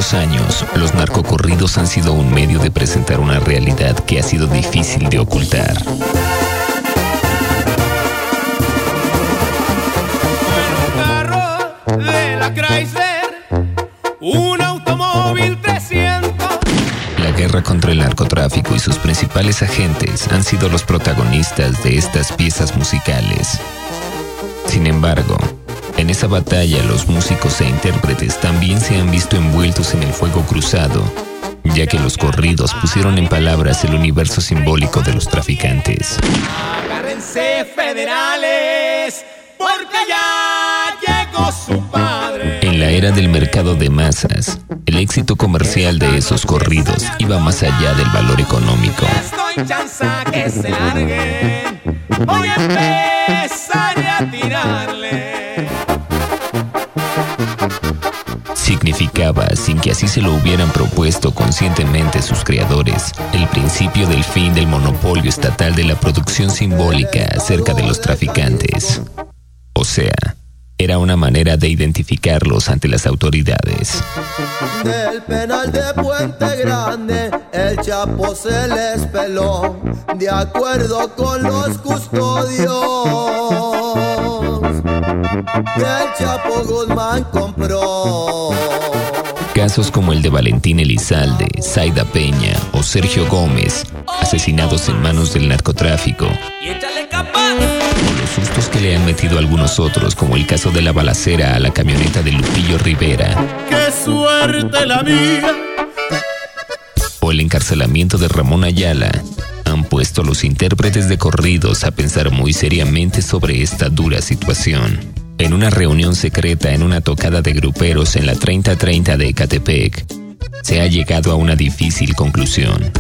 últimos años, los narcocorridos han sido un medio de presentar una realidad que ha sido difícil de ocultar. Un carro de la Chrysler, un automóvil 300. La guerra contra el narcotráfico y sus principales agentes han sido los protagonistas de estas piezas musicales. Sin embargo, en esa batalla los músicos e intérpretes también se han visto envueltos en el fuego cruzado, ya que los corridos pusieron en palabras el universo simbólico de los traficantes. Agárrense, federales, porque ya llegó su padre. En la era del mercado de masas, el éxito comercial de esos corridos iba más allá del valor económico. Estoy chanza que se larguen, voy a empezar a tirarle. Significaba, sin que así se lo hubieran propuesto conscientemente sus creadores, el principio del fin del monopolio estatal de la producción simbólica acerca de los traficantes. O sea, era una manera de identificarlos ante las autoridades. Del penal de Puente Grande, el Chapo se les peló, de acuerdo con los custodios. El Chapo Guzmán compró. Casos como el de Valentín Elizalde, Zaida Peña o Sergio Gómez, asesinados en manos del narcotráfico. Y échale capa. O los sustos que le han metido algunos otros, como el caso de la balacera a la camioneta de Lupillo Rivera. ¡Qué suerte la mía! O el encarcelamiento de Ramón Ayala, han puesto a los intérpretes de corridos a pensar muy seriamente sobre esta dura situación. En una reunión secreta en una tocada de gruperos en la 3030 de Ecatepec, se ha llegado a una difícil conclusión.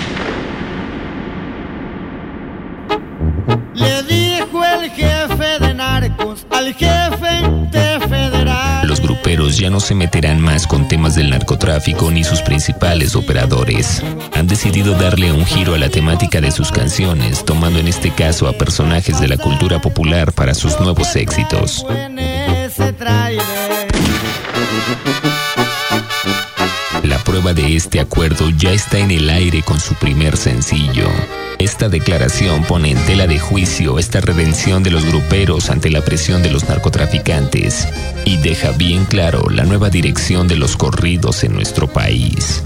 Le dijo el jefe de narcos al jefe de federal. Los gruperos ya no se meterán más con temas del narcotráfico ni sus principales operadores. Han decidido darle un giro a la temática de sus canciones, tomando en este caso a personajes de la cultura popular para sus nuevos éxitos. La prueba de este acuerdo ya está en el aire con su primer sencillo. Esta declaración pone en tela de juicio esta redención de los gruperos ante la presión de los narcotraficantes y deja bien claro la nueva dirección de los corridos en nuestro país.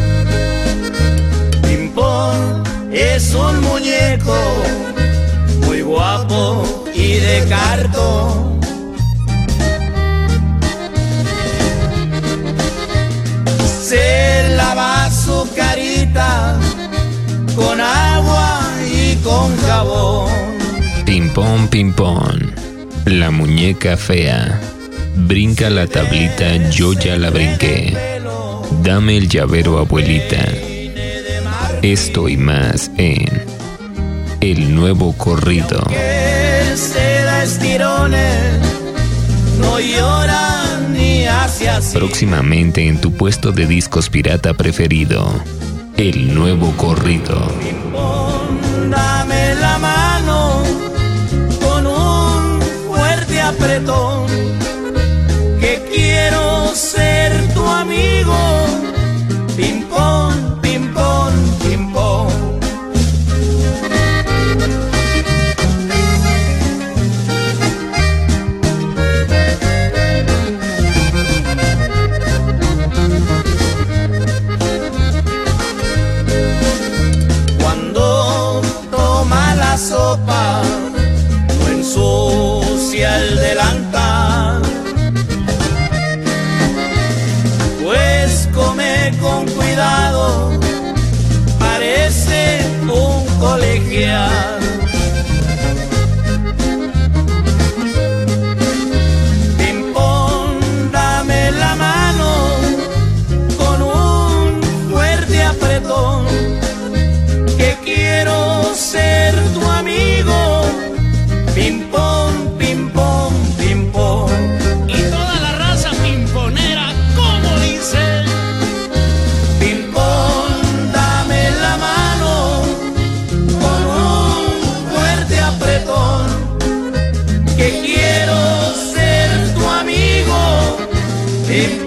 Pimpón es un muñeco muy guapo y de cartón. Se lava su carita con agua y con jabón. Pimpón, pimpón, la muñeca fea. Brinca la tablita, yo ya la brinqué. Dame el llavero, abuelita. Esto y más en El Nuevo Corrido. Que se da estirones, no llora ni hace así. Próximamente en tu puesto de discos pirata preferido. El Nuevo Corrido. Dame la mano con un fuerte apretón, que quiero ser tu amigo. Pimpón, pimpón, pimpón. Sopa, no ensucia el delantal, pues come con cuidado, parece un colegial. Pimpón, dame la mano con un fuerte apretón, que quiero ser tu amigo. Pimpón, pimpón, pimpón. Y toda la raza pimponera, como dice. Pimpón, dame la mano con un fuerte apretón, que quiero ser tu amigo. Pimpón.